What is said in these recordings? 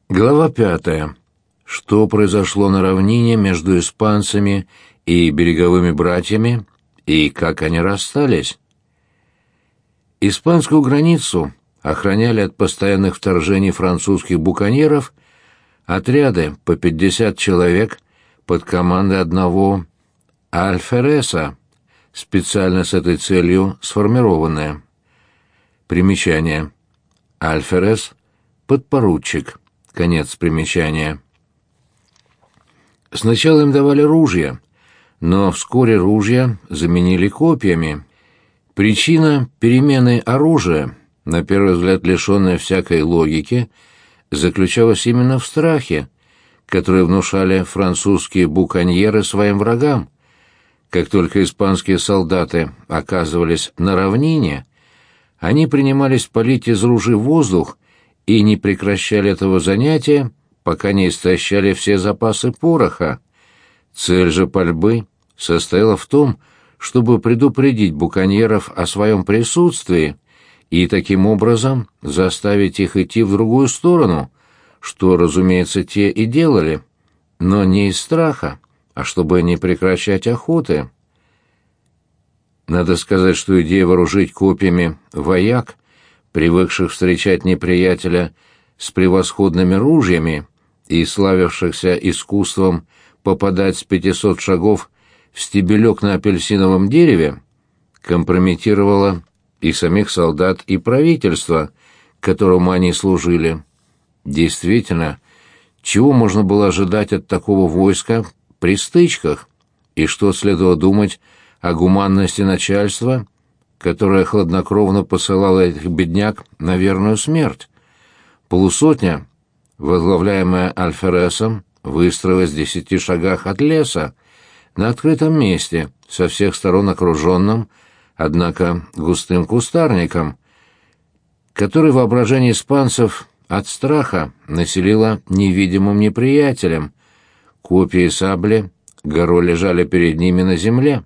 Глава 5. Что произошло на равнине между испанцами и береговыми братьями, и как они расстались? Испанскую границу охраняли от постоянных вторжений французских буконьеров отряды по 50 человек под командой одного Альфереса, специально с этой целью сформированные. Примечание. Альферес — подпоручик. Конец примечания. Сначала им давали ружья, но вскоре ружья заменили копьями. Причина перемены оружия, на первый взгляд лишенная всякой логики, заключалась именно в страхе, который внушали французские буконьеры своим врагам. Как только испанские солдаты оказывались на равнине, они принимались палить из ружей в воздух и не прекращали этого занятия, пока не истощали все запасы пороха. Цель же пальбы состояла в том, чтобы предупредить буконьеров о своем присутствии и таким образом заставить их идти в другую сторону, что, разумеется, те и делали, но не из страха, а чтобы не прекращать охоты. Надо сказать, что идея вооружить копьями вояк, привыкших встречать неприятеля с превосходными ружьями и славившихся искусством попадать с 500 шагов в стебелек на апельсиновом дереве, компрометировала и самих солдат, и правительство, которому они служили. Действительно, чего можно было ожидать от такого войска при стычках, и что следовало думать о гуманности начальства, которое хладнокровно посылало этих бедняк на верную смерть. Полусотня, возглавляемая Альфересом, выстроилась в 10 шагах от леса, на открытом месте, со всех сторон окруженном, однако густым кустарником, который воображение испанцев от страха населило невидимым неприятелем. Копья и сабли горой лежали перед ними на земле.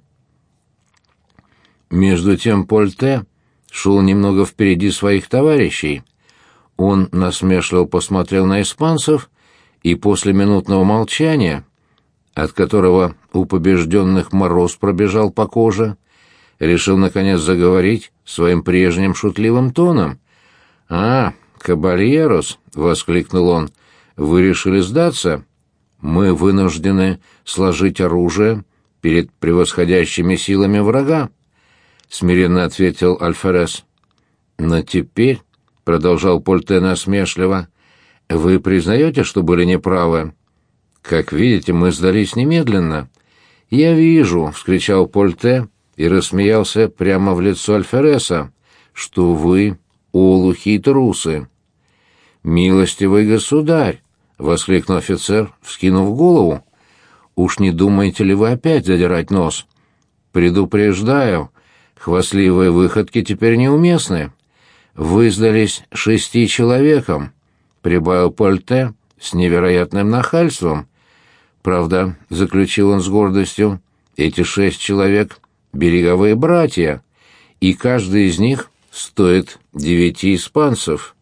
Между тем Польте шел немного впереди своих товарищей. Он насмешливо посмотрел на испанцев и после минутного молчания, от которого у побежденных мороз пробежал по коже, решил, наконец, заговорить своим прежним шутливым тоном. «А, кабальерос!» — воскликнул он. «Вы решили сдаться? Мы вынуждены сложить оружие перед превосходящими силами врага», — смиренно ответил Альферес. «Но теперь, — продолжал Польте насмешливо, — вы признаете, что были неправы? Как видите, мы сдались немедленно». «Я вижу, — вскричал Польте и рассмеялся прямо в лицо Альфереса, — что вы олухи и трусы». «Милостивый государь! — воскликнул офицер, вскинув голову. — Уж не думаете ли вы опять задирать нос? Предупреждаю, хвастливые выходки теперь неуместны. Вы сдались 6 человекам, — прибавил Польте с невероятным нахальством. Правда, — заключил он с гордостью, — эти 6 человек — береговые братья, и каждый из них стоит 9 испанцев.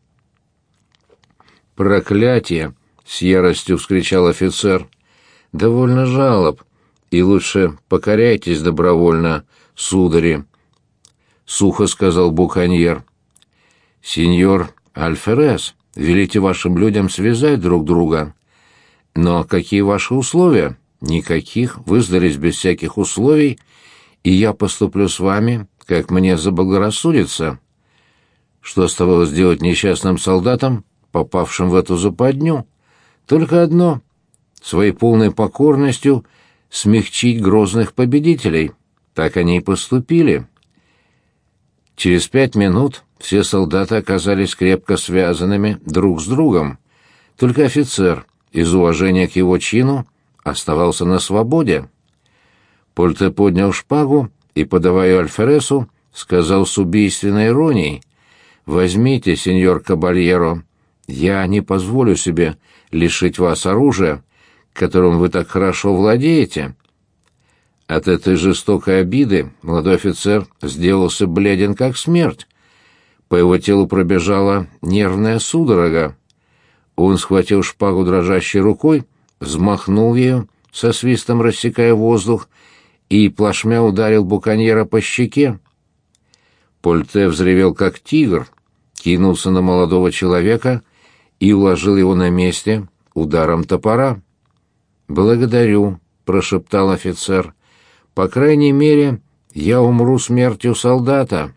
«Проклятие!» — с яростью вскричал офицер. «Довольно жалоб, и лучше покоряйтесь добровольно, судари», — сухо сказал буконьер. «Сеньор Альферес, велите вашим людям связать друг друга». «Но какие ваши условия?» «Никаких, вы сдались без всяких условий, и я поступлю с вами, как мне заблагорассудится». Что оставалось делать несчастным солдатам, попавшим в эту западню? Только одно — своей полной покорностью смягчить грозных победителей. Так они и поступили. Через 5 минут все солдаты оказались крепко связанными друг с другом. Только офицер, из уважения к его чину, оставался на свободе. Польте поднял шпагу и, подавая Альфересу, сказал с убийственной иронией: «Возьмите, сеньор Кабальеро, я не позволю себе лишить вас оружия, которым вы так хорошо владеете». От этой жестокой обиды молодой офицер сделался бледен как смерть. По его телу пробежала нервная судорога. Он схватил шпагу дрожащей рукой, взмахнул ею, со свистом рассекая воздух, и плашмя ударил буконьера по щеке. Польте взревел как тигр, кинулся на молодого человека и уложил его на месте ударом топора. «Благодарю», — прошептал офицер. «По крайней мере, я умру смертью солдата».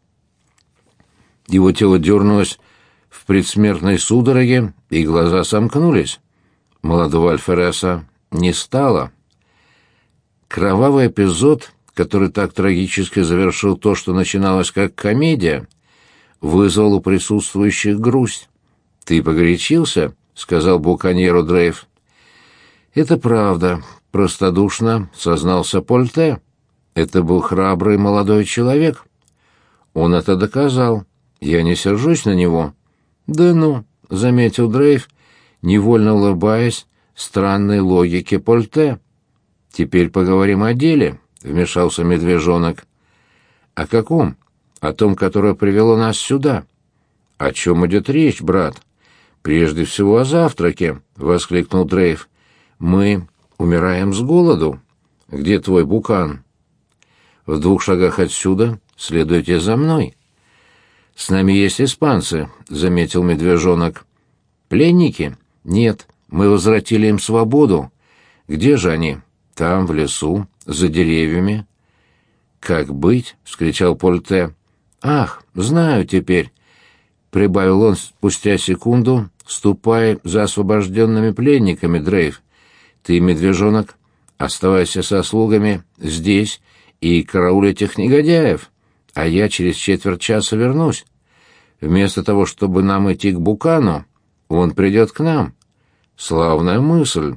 Его тело дернулось в предсмертной судороге, и глаза сомкнулись. Молодого Альфереса не стало. Кровавый эпизод, который так трагически завершил то, что начиналось как комедия, вызвал у присутствующих грусть. «Ты погорячился?» — сказал буконьеру Дрейф. «Это правда», — простодушно сознался Польте. «Это был храбрый молодой человек. Он это доказал. Я не сержусь на него». «Да ну», — заметил Дрейф, невольно улыбаясь странной логике Польте. «Теперь поговорим о деле», — вмешался медвежонок. «О каком? О том, которое привело нас сюда». «О чем идет речь, брат?» «Прежде всего о завтраке», — воскликнул Дрейф. «Мы умираем с голоду. Где твой букан?» «В 2 шагах отсюда. Следуйте за мной». «С нами есть испанцы», — заметил медвежонок. «Пленники? Нет, мы возвратили им свободу. Где же они?» «Там, в лесу, за деревьями». «Как быть?» — вскричал Польте. «Ах, знаю теперь», — прибавил он спустя секунду, ступая за освобожденными пленниками, Дрейф. «Ты, медвежонок, оставайся со слугами здесь и карауль этих негодяев, а я через четверть часа вернусь. Вместо того, чтобы нам идти к Букану, он придет к нам. Славная мысль».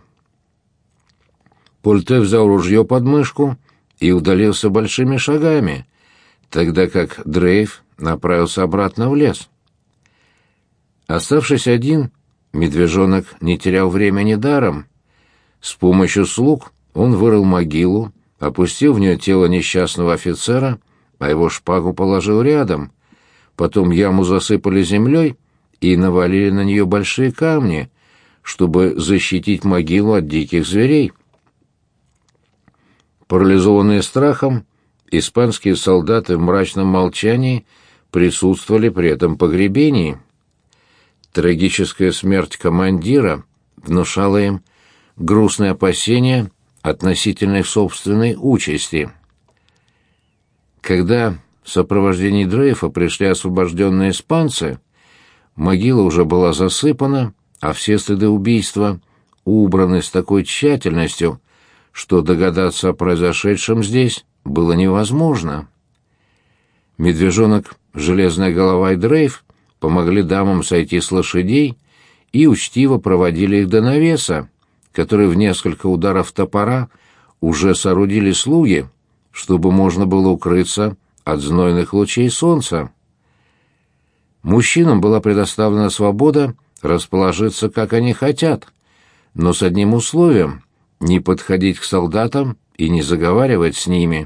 Польте взял ружье под мышку и удалился большими шагами, тогда как Дрейф направился обратно в лес. Оставшись один, медвежонок не терял времени даром. С помощью слуг он вырыл могилу, опустил в нее тело несчастного офицера, а его шпагу положил рядом. Потом яму засыпали землей и навалили на нее большие камни, чтобы защитить могилу от диких зверей. Парализованные страхом, испанские солдаты в мрачном молчании присутствовали при этом погребении. Трагическая смерть командира внушала им грустные опасения относительно их собственной участи. Когда в сопровождении Дрейфа пришли освобожденные испанцы, могила уже была засыпана, а все следы убийства убраны с такой тщательностью, что догадаться о произошедшем здесь было невозможно. Медвежонок, Железная голова и Дрейф помогли дамам сойти с лошадей и учтиво проводили их до навеса, который в несколько ударов топора уже соорудили слуги, чтобы можно было укрыться от знойных лучей солнца. Мужчинам была предоставлена свобода расположиться, как они хотят, но с одним условием — не подходить к солдатам и не заговаривать с ними.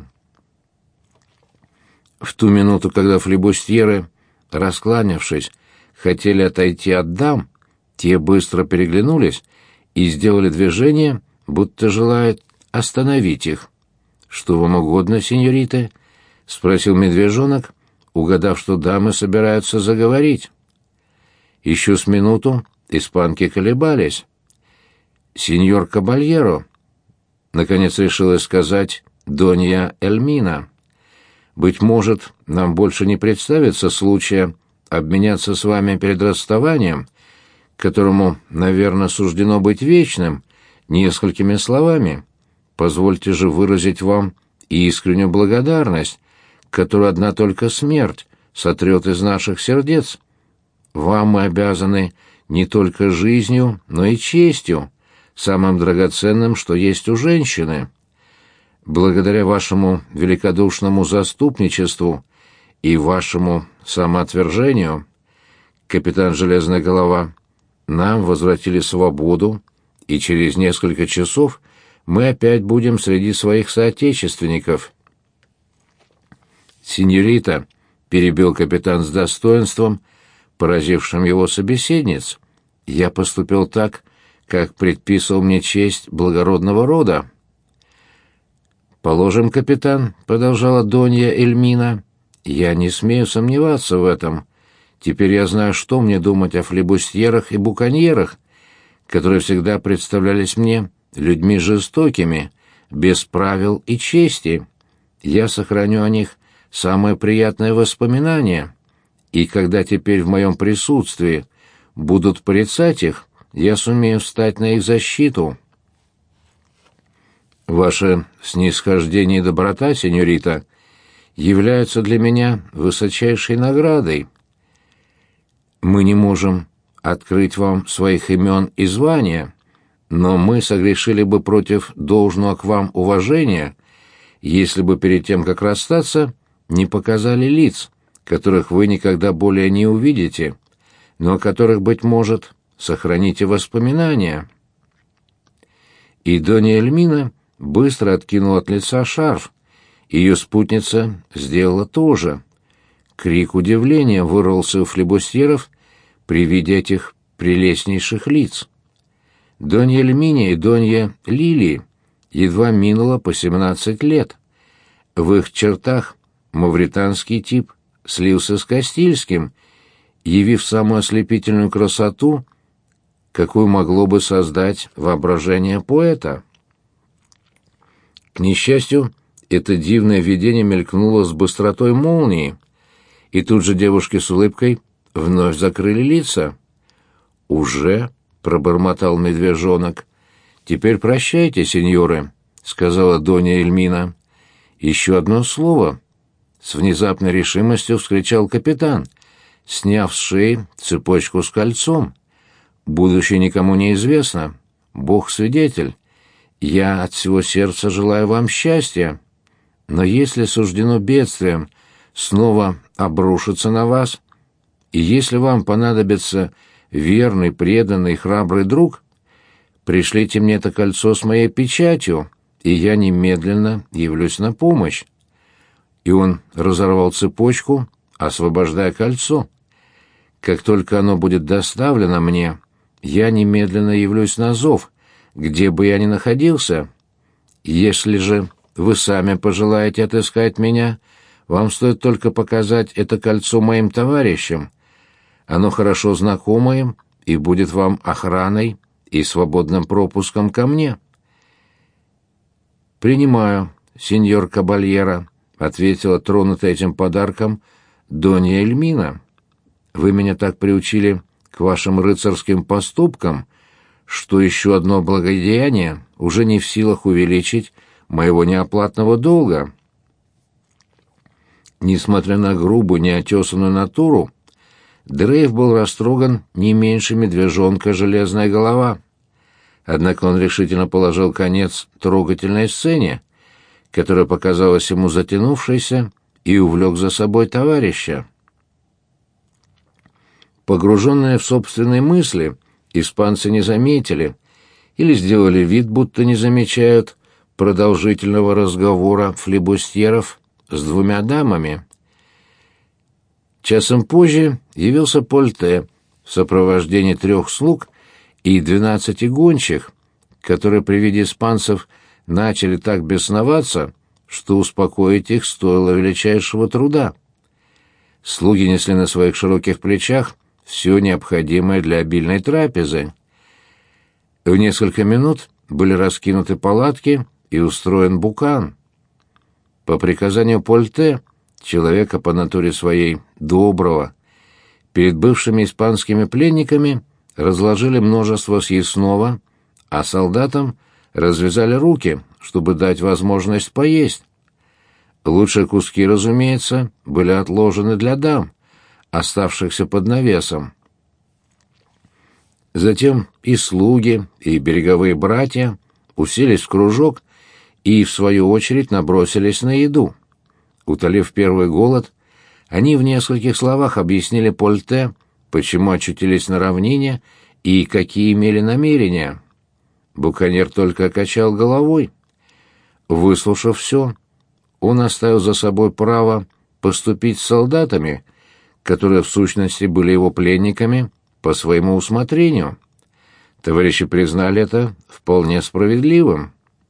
В ту минуту, когда флибустьеры, раскланявшись, хотели отойти от дам, те быстро переглянулись и сделали движение, будто желают остановить их. «Что вам угодно, сеньорита?» — спросил медвежонок, угадав, что дамы собираются заговорить. Еще с минуту испанки колебались. «Сеньор Кабальеро», — наконец решилась сказать Донья Эльмина, — «быть может, нам больше не представится случая обменяться с вами перед расставанием, которому, наверное, суждено быть вечным, несколькими словами. Позвольте же выразить вам искреннюю благодарность, которую одна только смерть сотрет из наших сердец. Вам мы обязаны не только жизнью, но и честью, самым драгоценным, что есть у женщины. Благодаря вашему великодушному заступничеству и вашему самоотвержению, капитан Железная голова, нам возвратили свободу, и через несколько часов мы опять будем среди своих соотечественников». «Синьорита», — перебил капитан с достоинством, поразившим его собеседниц, Я поступил так, как предписывал мне честь благородного рода. «Положим, капитан», — продолжала Донья Эльмина, — «я не смею сомневаться в этом. Теперь я знаю, что мне думать о флебустьерах и буконьерах, которые всегда представлялись мне людьми жестокими, без правил и чести. Я сохраню о них самое приятное воспоминание, и когда теперь в моем присутствии будут порицать их, я сумею встать на их защиту». «Ваше снисхождение и доброта, сеньорита, являются для меня высочайшей наградой. Мы не можем открыть вам своих имен и звания, но мы согрешили бы против должного к вам уважения, если бы перед тем, как расстаться, не показали лиц, которых вы никогда более не увидите, но о которых, быть может, сохраните воспоминания». И Донья Эльмина быстро откинула от лица шарф. Ее спутница сделала то же. Крик удивления вырвался у флебустьеров при виде этих прелестнейших лиц. Донья Эльмине и Донья Лилии едва минуло по 17 лет. В их чертах мавританский тип слился с кастильским, явив самую ослепительную красоту, какую могло бы создать воображение поэта. К несчастью, это дивное видение мелькнуло с быстротой молнии, и тут же девушки с улыбкой вновь закрыли лица. «Уже?» — пробормотал медвежонок. «Теперь прощайте, сеньоры», — сказала Донья Эльмина. «Еще одно слово!» — с внезапной решимостью вскричал капитан, сняв с шеи цепочку с кольцом. «Будущее никому не известно. Бог свидетель. Я от всего сердца желаю вам счастья. Но если суждено бедствием снова обрушиться на вас, и если вам понадобится верный, преданный, храбрый друг, пришлите мне это кольцо с моей печатью, и я немедленно явлюсь на помощь». И он разорвал цепочку, освобождая кольцо. «Как только оно будет доставлено мне, я немедленно явлюсь на зов, где бы я ни находился. Если же вы сами пожелаете отыскать меня, вам стоит только показать это кольцо моим товарищам. Оно хорошо знакомо им и будет вам охраной и свободным пропуском ко мне». «Принимаю, сеньор Кабальера», — ответила тронутая этим подарком Донья Эльмина. «Вы меня так приучили к вашим рыцарским поступкам, что еще одно благодеяние уже не в силах увеличить моего неоплатного долга». Несмотря на грубую, неотесанную натуру, Дрейв был растроган не меньше медвежонка «Железная голова». Однако он решительно положил конец трогательной сцене, которая показалась ему затянувшейся, и увлек за собой товарища. Погруженные в собственные мысли, испанцы не заметили или сделали вид, будто не замечают продолжительного разговора флебустьеров с двумя дамами. Часом позже явился Польте в сопровождении 3 слуг и 12 гончих, которые при виде испанцев начали так бесноваться, что успокоить их стоило величайшего труда. Слуги несли на своих широких плечах все необходимое для обильной трапезы. В несколько минут были раскинуты палатки и устроен букан. По приказанию Польте, человека по натуре своей доброго, перед бывшими испанскими пленниками разложили множество съестного, а солдатам развязали руки, чтобы дать возможность поесть. Лучшие куски, разумеется, были отложены для дам, оставшихся под навесом. Затем и слуги, и береговые братья уселись в кружок и, в свою очередь, набросились на еду. Утолив первый голод, они в нескольких словах объяснили Польте, почему очутились на равнине и какие имели намерения. Буконьер только качал головой. Выслушав все, он оставил за собой право поступить с солдатами, которые в сущности были его пленниками, по своему усмотрению. Товарищи признали это вполне справедливым.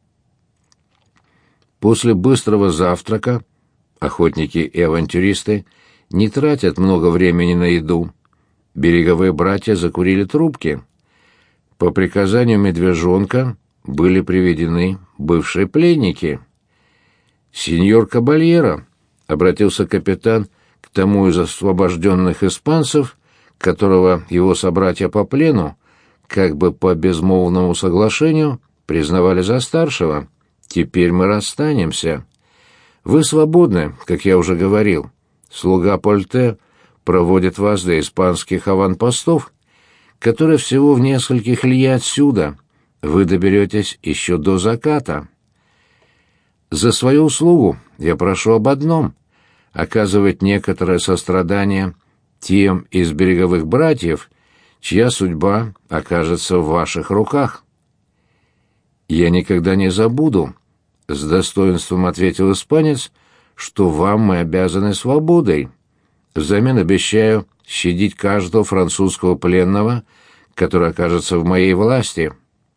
После быстрого завтрака охотники и авантюристы не тратят много времени на еду. Береговые братья закурили трубки. По приказанию Медвежонка были приведены бывшие пленники. «Сеньор Кабальеро», — обратился капитан к тому из освобожденных испанцев, которого его собратья по плену, как бы по безмолвному соглашению, признавали за старшего. «Теперь мы расстанемся. Вы свободны, как я уже говорил. Слуга Польте проводит вас до испанских аванпостов, которые всего в нескольких ли отсюда. Вы доберетесь еще до заката. За свою услугу я прошу об одном — оказывать некоторое сострадание тем из береговых братьев, чья судьба окажется в ваших руках». «Я никогда не забуду», — с достоинством ответил испанец, — «что вам мы обязаны свободой. Взамен обещаю щадить каждого французского пленного, который окажется в моей власти».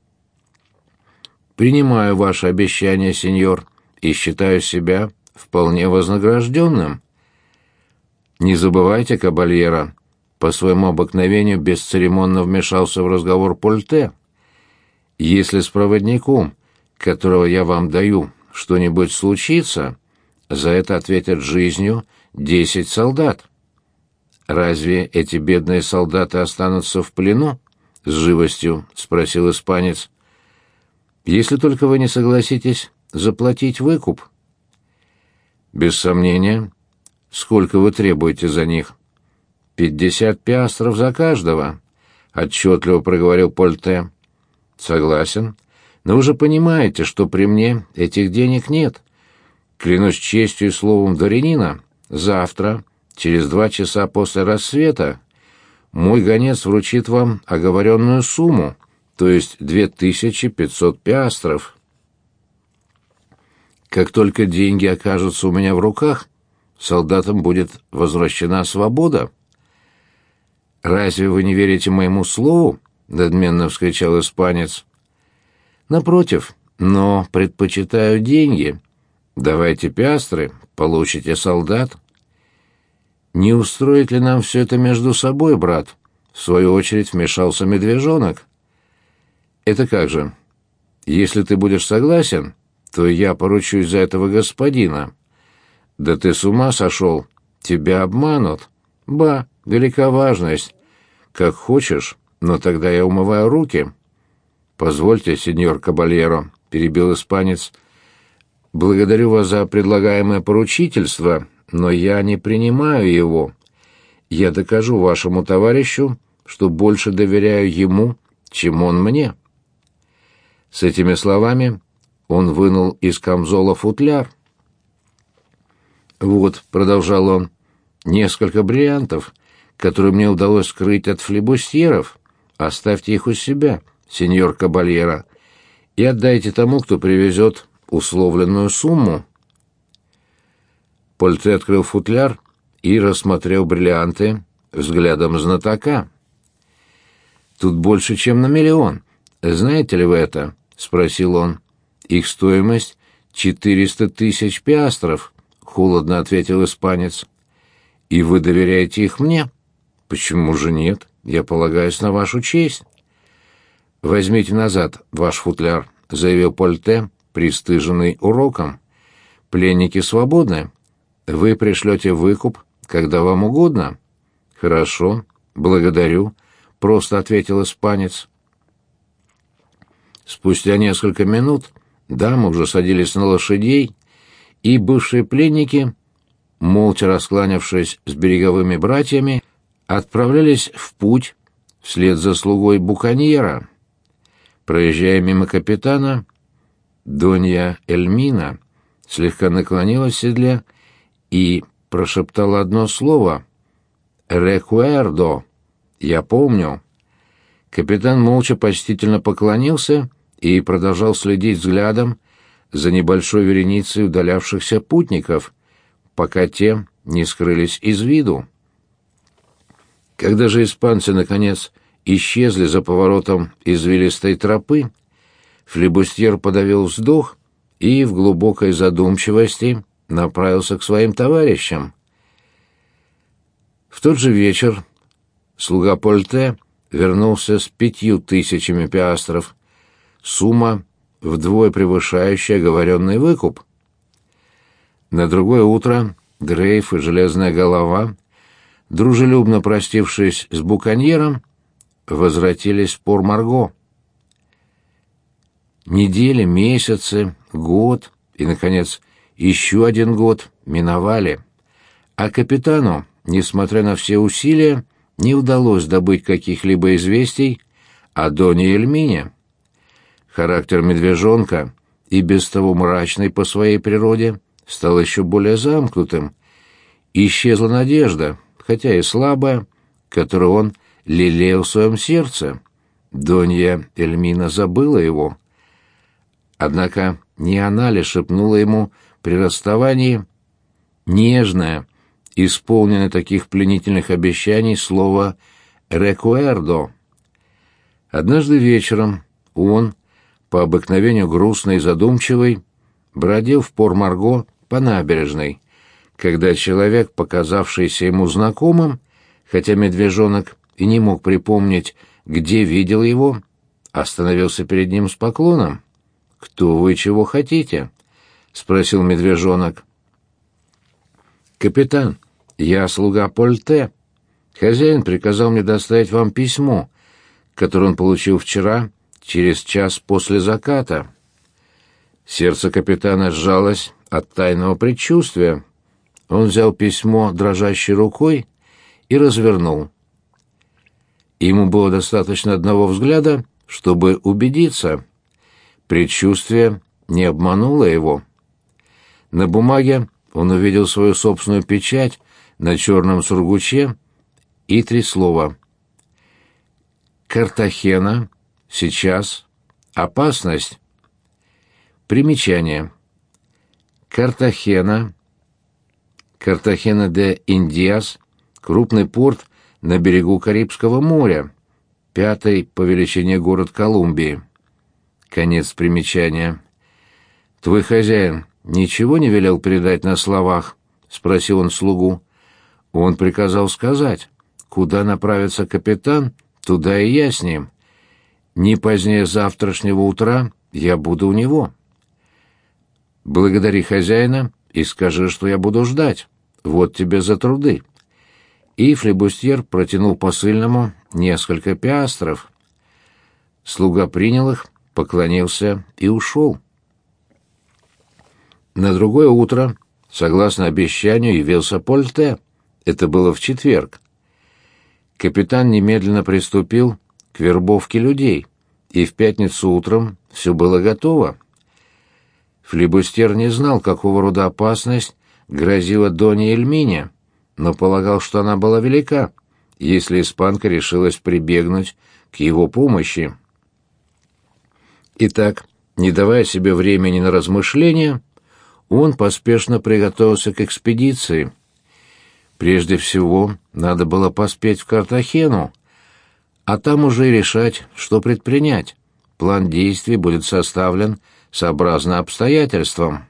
«Принимаю ваше обещание, сеньор, и считаю себя вполне вознагражденным». «Не забывайте, Кабальеро», — по своему обыкновению бесцеремонно вмешался в разговор Польте, — «если с проводником, которого я вам даю, что-нибудь случится, за это ответят жизнью 10 солдат». «Разве эти бедные солдаты останутся в плену?» — с живостью спросил испанец. «Если только вы не согласитесь заплатить выкуп». «Без сомнения. Сколько вы требуете за них?» 50 пиастров за каждого», — отчетливо проговорил Польте. «Согласен. Но вы же понимаете, что при мне этих денег нет. Клянусь честью и словом дворянина, завтра, через 2 часа после рассвета, мой гонец вручит вам оговоренную сумму, то есть 2500 пиастров. Как только деньги окажутся у меня в руках, солдатам будет возвращена свобода». «Разве вы не верите моему слову?» — надменно вскричал испанец. «Напротив, но предпочитаю деньги. Давайте пиастры, получите солдат». «Не устроит ли нам все это между собой, брат?» — в свою очередь вмешался Медвежонок. «Это как же? Если ты будешь согласен, то я поручусь за этого господина». «Да ты с ума сошел? Тебя обманут. Ба, велика важность. Как хочешь, но тогда я умываю руки». «Позвольте, сеньор Кабальеро», — перебил испанец, — «благодарю вас за предлагаемое поручительство, но я не принимаю его. Я докажу вашему товарищу, что больше доверяю ему, чем он мне». С этими словами он вынул из камзола футляр. «Вот», — продолжал он, — «несколько бриллиантов, которые мне удалось скрыть от флибустьеров. Оставьте их у себя, сеньор Кабальеро, и отдайте тому, кто привезет условленную сумму». Польте открыл футляр и рассмотрел бриллианты взглядом знатока. «Тут больше, чем на 1 миллион. Знаете ли вы это?» — спросил он. «Их стоимость 400 тысяч пиастров», — холодно ответил испанец. «И вы доверяете их мне?» «Почему же нет? Я полагаюсь на вашу честь». «Возьмите назад ваш футляр», — заявил Польте, пристыженный уроком. «Пленники свободны. Вы пришлете выкуп, когда вам угодно». «Хорошо, благодарю», — просто ответил испанец. Спустя несколько минут дамы уже садились на лошадей, и бывшие пленники, молча раскланявшись с береговыми братьями, отправлялись в путь вслед за слугой буконьера. Проезжая мимо капитана, Донья Эльмина слегка наклонилась в седле и прошептала одно слово «Рекуэрдо» — «Я помню». Капитан молча почтительно поклонился и продолжал следить взглядом за небольшой вереницей удалявшихся путников, пока те не скрылись из виду. Когда же испанцы, наконец, исчезли за поворотом извилистой тропы, флибустьер подавил вздох и в глубокой задумчивости направился к своим товарищам. В тот же вечер слуга Польте вернулся с 5000 пиастров, сумма, вдвое превышающая оговоренный выкуп. На другое утро Дрейф и Железная Голова, дружелюбно простившись с буконьером, возвратились в Пор-Марго. Недели, месяцы, год и, наконец, еще один год миновали, а капитану, несмотря на все усилия, не удалось добыть каких-либо известий о Доне Эльмине. Характер медвежонка, и без того мрачный по своей природе, стал еще более замкнутым. Исчезла надежда, хотя и слабая, которую он лелеял в своем сердце. Донья Эльмина забыла его. Однако не она ли шепнула ему при расставании нежное, исполненное таких пленительных обещаний слово «рекуэрдо». Однажды вечером он, по обыкновению грустный и задумчивый, бродил в Пор-Марго по набережной, когда человек, показавшийся ему знакомым, хотя медвежонок и не мог припомнить, где видел его, остановился перед ним с поклоном. «Кто вы, чего хотите?» — спросил медвежонок. «Капитан, я слуга Польте. Хозяин приказал мне доставить вам письмо, которое он получил вчера, через час после заката». Сердце капитана сжалось от тайного предчувствия. Он взял письмо дрожащей рукой и развернул. Ему было достаточно одного взгляда, чтобы убедиться. Предчувствие не обмануло его. На бумаге он увидел свою собственную печать на черном сургуче и 3 слова. «Картахена. Сейчас. Опасность». Примечание. Картахена. Картахена де Индиас. Крупный порт на берегу Карибского моря. 5-й по величине город Колумбии. Конец примечания. «Твой хозяин ничего не велел передать на словах?» — спросил он слугу. «Он приказал сказать, куда направится капитан, туда и я с ним. Не позднее завтрашнего утра я буду у него. Благодари хозяина и скажи, что я буду ждать. Вот тебе за труды». И флибустьер протянул посыльному несколько пиастров. Слуга принял их, поклонился и ушел. На другое утро, согласно обещанию, явился Польте. Это было в четверг. Капитан немедленно приступил к вербовке людей, и в пятницу утром все было готово. Флибустьер не знал, какого рода опасность грозила Доне Эльмине, но полагал, что она была велика, если испанка решилась прибегнуть к его помощи. Итак, не давая себе времени на размышления, он поспешно приготовился к экспедиции. Прежде всего, надо было поспеть в Картахену, а там уже и решать, что предпринять. План действий будет составлен сообразно обстоятельствам.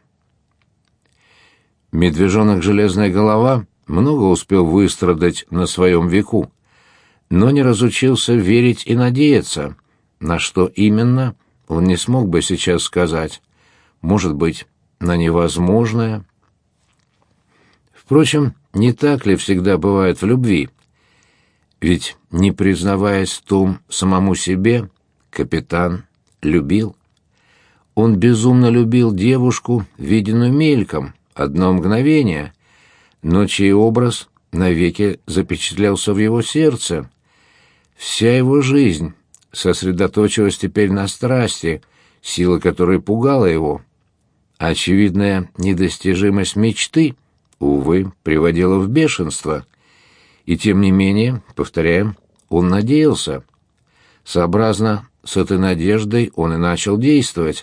Медвежонок Железная Голова много успел выстрадать на своем веку, но не разучился верить и надеяться, на что именно он не смог бы сейчас сказать. Может быть, на невозможное. Впрочем, не так ли всегда бывает в любви? Ведь, не признаваясь в том самому себе, капитан любил. Он безумно любил девушку, виденную мельком, одно мгновение, но чей образ навеки запечатлелся в его сердце. Вся его жизнь сосредоточилась теперь на страсти, сила которой пугала его. Очевидная недостижимость мечты, увы, приводила в бешенство. И тем не менее, повторяем, он надеялся. Сообразно с этой надеждой он и начал действовать.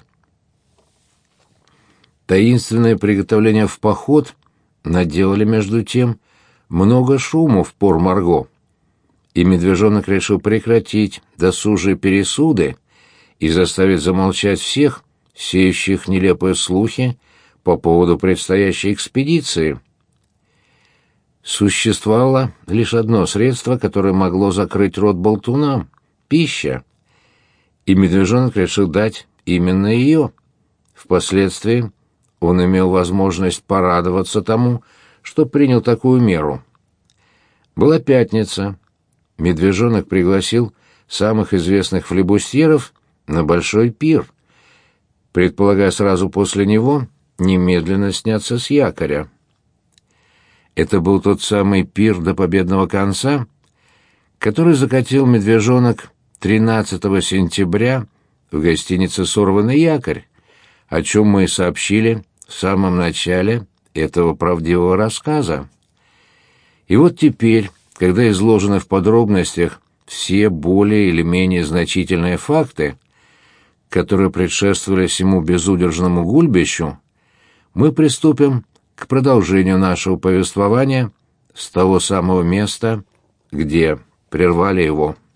Таинственное приготовление в поход наделали, между тем, много шуму в Пор-Марго. и медвежонок решил прекратить досужие пересуды и заставить замолчать всех, сеющих нелепые слухи по поводу предстоящей экспедиции. Существовало лишь одно средство, которое могло закрыть рот болтунам — пища. И медвежонок решил дать именно ее. Впоследствии он имел возможность порадоваться тому, что принял такую меру. Была пятница. Медвежонок пригласил самых известных флебустьеров на большой пир, предполагая сразу после него немедленно сняться с якоря. Это был тот самый пир до победного конца, который закатил медвежонок 13 сентября в гостинице «Сорванный якорь», о чем мы и сообщили в самом начале этого правдивого рассказа. И вот теперь, когда изложены в подробностях все более или менее значительные факты, которые предшествовали всему безудержному гульбищу, мы приступим к продолжению нашего повествования с того самого места, где прервали его.